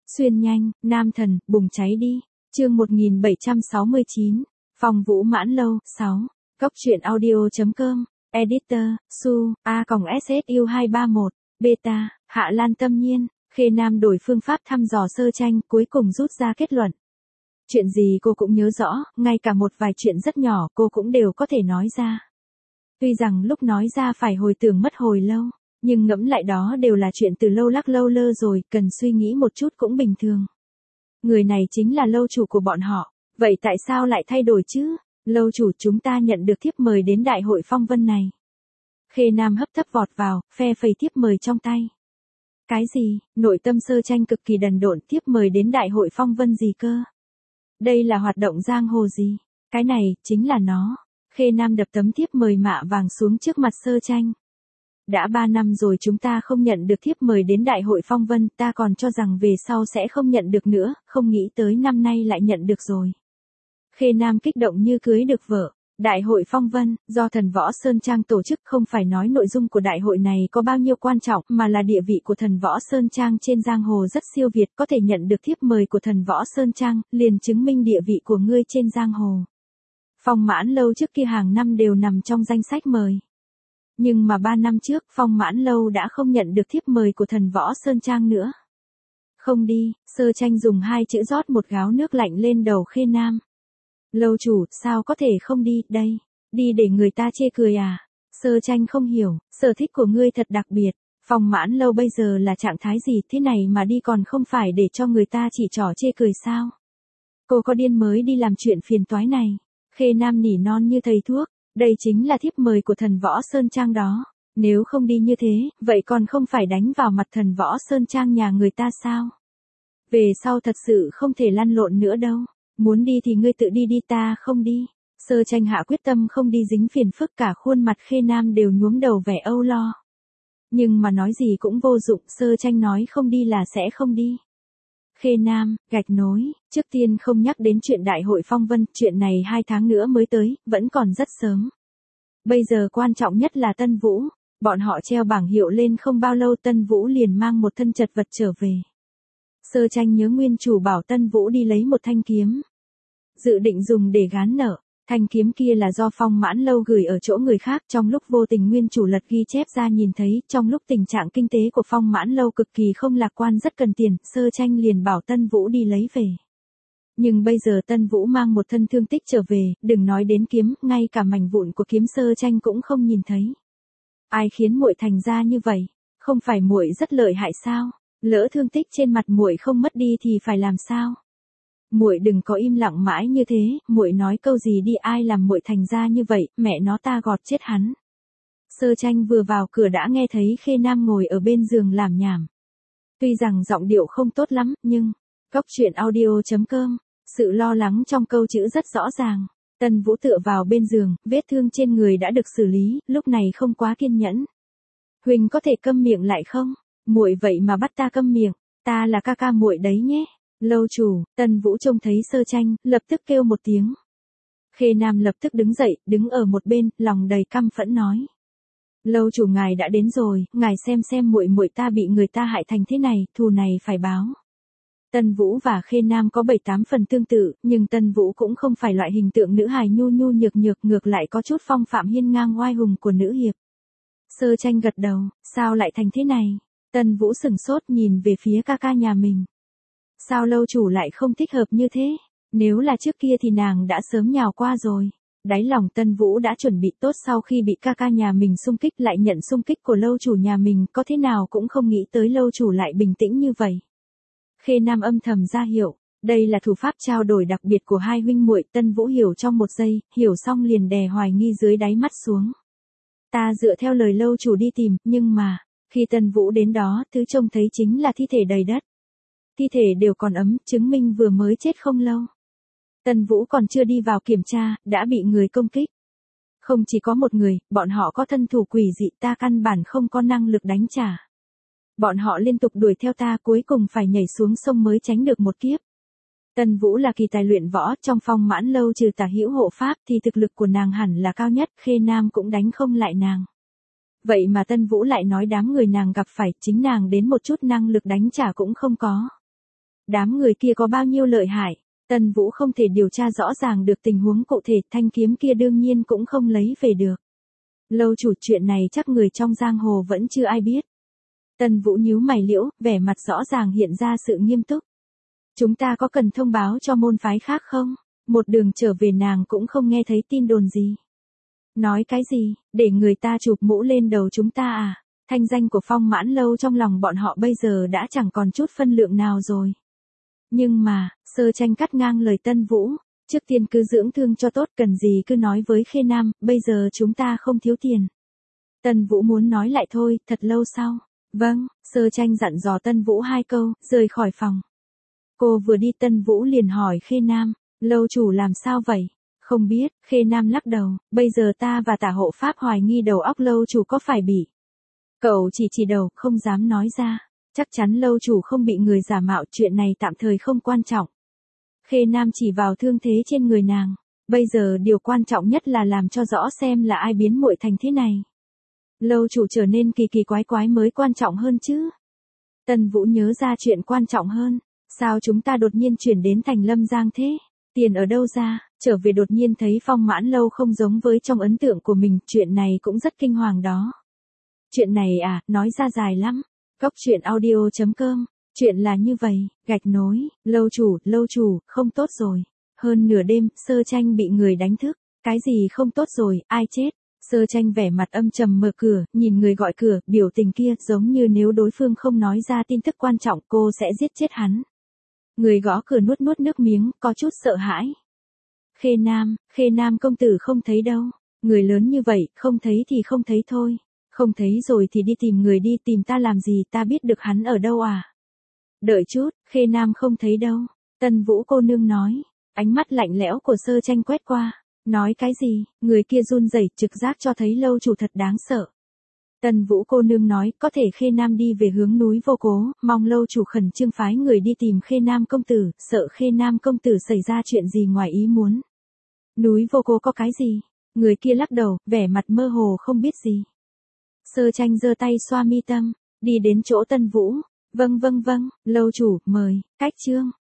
Xuyên nhanh, nam thần, bùng cháy đi. Chương 1769. Phong Vũ Mãn Lâu, 6. Cốc truyện audio.com. Editor, Su, A-SSU231. Beta, Hạ Lan Tâm Nhiên. Khê Nam đổi phương pháp thăm dò sơ tranh, cuối cùng rút ra kết luận. Chuyện gì cô cũng nhớ rõ, ngay cả một vài chuyện rất nhỏ cô cũng đều có thể nói ra. Tuy rằng lúc nói ra phải hồi tưởng mất hồi lâu, nhưng ngẫm lại đó đều là chuyện từ lâu lắc lâu lơ rồi, cần suy nghĩ một chút cũng bình thường. Người này chính là lâu chủ của bọn họ, vậy tại sao lại thay đổi chứ? Lâu chủ, chúng ta nhận được thiếp mời đến đại hội phong vân này. Khê Nam hấp tấp vọt vào, phe phẩy thiếp mời trong tay. Cái gì? Nội tâm sơ tranh cực kỳ đần độn, thiếp mời đến đại hội phong vân gì cơ? Đây là hoạt động giang hồ gì? Cái này, chính là nó. Khê Nam đập tấm thiếp mời mạ vàng xuống trước mặt sơ tranh. Đã 3 năm rồi chúng ta không nhận được thiếp mời đến đại hội phong vân, ta còn cho rằng về sau sẽ không nhận được nữa, không nghĩ tới năm nay lại nhận được rồi. Khê Nam kích động như cưới được vợ. Đại hội phong vân, do Thần Võ Sơn Trang tổ chức, không phải nói nội dung của đại hội này có bao nhiêu quan trọng, mà là địa vị của Thần Võ Sơn Trang trên giang hồ rất siêu việt, có thể nhận được thiếp mời của Thần Võ Sơn Trang, liền chứng minh địa vị của ngươi trên giang hồ. Phong Mãn Lâu trước kia hàng năm đều nằm trong danh sách mời. Nhưng mà 3 năm trước, Phong Mãn Lâu đã không nhận được thiếp mời của Thần Võ Sơn Trang nữa. Không đi, sơ tranh dùng 2 chữ rót một gáo nước lạnh lên đầu Khê Nam. Lâu chủ, sao có thể không đi, đây? Đi để người ta chê cười à? Sơ tranh không hiểu, sở thích của ngươi thật đặc biệt. Phong Mãn Lâu bây giờ là trạng thái gì, thế này mà đi còn không phải để cho người ta chỉ trỏ chê cười sao? Cô có điên mới đi làm chuyện phiền toái này. Khê Nam nỉ non như thầy thuốc, đây chính là thiếp mời của Thần Võ Sơn Trang đó. Nếu không đi như thế, vậy còn không phải đánh vào mặt Thần Võ Sơn Trang nhà người ta sao? Về sau thật sự không thể lăn lộn nữa đâu. Muốn đi thì ngươi tự đi đi, ta không đi. Sơ tranh hạ quyết tâm không đi dính phiền phức, cả khuôn mặt Khê Nam đều nhuốm đầu vẻ âu lo. Nhưng mà nói gì cũng vô dụng, sơ tranh nói không đi là sẽ không đi. Khê Nam, gạch nối, trước tiên không nhắc đến chuyện đại hội phong vân, chuyện này 2 tháng nữa mới tới, vẫn còn rất sớm. Bây giờ quan trọng nhất là Tân Vũ, bọn họ treo bảng hiệu lên không bao lâu Tân Vũ liền mang một thân chật vật trở về. Sơ tranh nhớ nguyên chủ bảo Tân Vũ đi lấy một thanh kiếm. Dự định dùng để gán nợ, thanh kiếm kia là do Phong Mãn Lâu gửi ở chỗ người khác, trong lúc vô tình nguyên chủ lật ghi chép ra nhìn thấy, trong lúc tình trạng kinh tế của Phong Mãn Lâu cực kỳ không lạc quan rất cần tiền, sơ tranh liền bảo Tân Vũ đi lấy về. Nhưng bây giờ Tân Vũ mang một thân thương tích trở về, đừng nói đến kiếm, ngay cả mảnh vụn của kiếm sơ tranh cũng không nhìn thấy. Ai khiến muội thành ra như vậy? Không phải muội rất lợi hại sao? Lỡ thương tích trên mặt muội không mất đi thì phải làm sao? Muội đừng có im lặng mãi như thế, muội nói câu gì đi, ai làm muội thành ra như vậy, mẹ nó ta gọt chết hắn. Sơ tranh vừa vào cửa đã nghe thấy Khê Nam ngồi ở bên giường làm nhảm. Tuy rằng giọng điệu không tốt lắm, nhưng cốc truyện audio.com, sự lo lắng trong câu chữ rất rõ ràng. Tân Vũ tựa vào bên giường, vết thương trên người đã được xử lý, lúc này không quá kiên nhẫn. Huỳnh có thể câm miệng lại không? Muội vậy mà bắt ta câm miệng, ta là ca ca muội đấy nhé. Lâu chủ, Tân Vũ trông thấy sơ tranh, lập tức kêu một tiếng. Khê Nam lập tức đứng dậy, đứng ở một bên, lòng đầy căm phẫn nói. Lâu chủ ngài đã đến rồi, ngài xem muội muội ta bị người ta hại thành thế này, thù này phải báo. Tân Vũ và Khê Nam có 7-8 phần tương tự, nhưng Tân Vũ cũng không phải loại hình tượng nữ hài nhu nhu nhược nhược, ngược lại có chút phong phạm hiên ngang oai hùng của nữ hiệp. Sơ tranh gật đầu, sao lại thành thế này? Tân Vũ sửng sốt nhìn về phía ca ca nhà mình. Sao lâu chủ lại không thích hợp như thế? Nếu là trước kia thì nàng đã sớm nhào qua rồi. Đáy lòng Tân Vũ đã chuẩn bị tốt, sau khi bị ca ca nhà mình xung kích lại nhận xung kích của lâu chủ nhà mình, có thế nào cũng không nghĩ tới lâu chủ lại bình tĩnh như vậy. Khê Nam âm thầm ra hiệu, đây là thủ pháp trao đổi đặc biệt của hai huynh muội. Tân Vũ hiểu trong một giây, hiểu xong liền đè hoài nghi dưới đáy mắt xuống. Ta dựa theo lời lâu chủ đi tìm, nhưng mà, khi Tân Vũ đến đó, thứ trông thấy chính là thi thể đầy đất. Thi thể đều còn ấm, chứng minh vừa mới chết không lâu. Tân Vũ còn chưa đi vào kiểm tra, đã bị người công kích. Không chỉ có một người, bọn họ có thân thủ quỷ dị, ta căn bản không có năng lực đánh trả. Bọn họ liên tục đuổi theo ta, cuối cùng phải nhảy xuống sông mới tránh được một kiếp. Tân Vũ là kỳ tài luyện võ, trong Phong Mãn Lâu trừ Tả Hữu hộ pháp thì thực lực của nàng hẳn là cao nhất, Khê Nam cũng đánh không lại nàng. Vậy mà Tân Vũ lại nói đám người nàng gặp phải, chính nàng đến một chút năng lực đánh trả cũng không có. đám người kia có bao nhiêu lợi hại. Tân Vũ không thể điều tra rõ ràng được tình huống cụ thể, thanh kiếm kia đương nhiên cũng không lấy về được. Lâu chủ, chuyện này chắc người trong giang hồ vẫn chưa ai biết. Tân Vũ nhíu mày liễu, vẻ mặt rõ ràng hiện ra sự nghiêm túc. Chúng ta có cần thông báo cho môn phái khác không? Một đường trở về nàng cũng không nghe thấy tin đồn gì. Nói cái gì, để người ta chụp mũ lên đầu chúng ta à? Thanh danh của Phong Mãn Lâu trong lòng bọn họ bây giờ đã chẳng còn chút phân lượng nào rồi. Nhưng mà, Sơ Tranh cắt ngang lời Tân Vũ, trước tiên cứ dưỡng thương cho tốt, cần gì cứ nói với Khê Nam, bây giờ chúng ta không thiếu tiền. Tân Vũ muốn nói lại thôi, thật lâu sau. Vâng, Sơ Tranh dặn dò Tân Vũ 2 câu, rời khỏi phòng. Cô vừa đi Tân Vũ liền hỏi Khê Nam, lâu chủ làm sao vậy? Không biết, Khê Nam lắc đầu, bây giờ ta và Tả Hộ Pháp hoài nghi đầu óc lâu chủ có phải bị. Cậu chỉ đầu, không dám nói ra. Chắc chắn lâu chủ không bị người giả mạo, chuyện này tạm thời không quan trọng. Khê Nam chỉ vào thương thế trên người nàng. Bây giờ điều quan trọng nhất là làm cho rõ xem là ai biến muội thành thế này. Lâu chủ trở nên kỳ quái mới quan trọng hơn chứ. Tân Vũ nhớ ra chuyện quan trọng hơn. Sao chúng ta đột nhiên chuyển đến thành Lâm Giang thế? Tiền ở đâu ra? Trở về đột nhiên thấy Phong Mãn Lâu không giống với trong ấn tượng của mình, chuyện này cũng rất kinh hoàng đó. Chuyện này à, nói ra dài lắm. Cốc truyện audio.com. Chuyện là như vậy, gạch nối, lâu chủ, không tốt rồi. Hơn nửa đêm, Sơ Tranh bị người đánh thức. Cái gì không tốt rồi, ai chết? Sơ Tranh vẻ mặt âm trầm mở cửa, nhìn người gọi cửa, biểu tình kia giống như nếu đối phương không nói ra tin tức quan trọng cô sẽ giết chết hắn. Người gõ cửa nuốt nước miếng, có chút sợ hãi. Khê Nam công tử không thấy đâu. Người lớn như vậy, không thấy thì không thấy thôi. Không thấy rồi thì đi tìm người đi, tìm ta làm gì, ta biết được hắn ở đâu à? Đợi chút, Khê Nam không thấy đâu. Tân Vũ cô nương nói. Ánh mắt lạnh lẽo của Sơ Tranh quét qua. Nói cái gì, người kia run rẩy, trực giác cho thấy lâu chủ thật đáng sợ. Tân Vũ cô nương nói, có thể Khê Nam đi về hướng núi Vô Cố, mong lâu chủ khẩn trương phái người đi tìm Khê Nam công tử, sợ Khê Nam công tử xảy ra chuyện gì ngoài ý muốn. Núi Vô Cố có cái gì? Người kia lắc đầu, vẻ mặt mơ hồ không biết gì. Sơ Tranh giơ tay xoa mi tâm, đi đến chỗ Tân Vũ. Vâng, lâu chủ, mời, cách chương.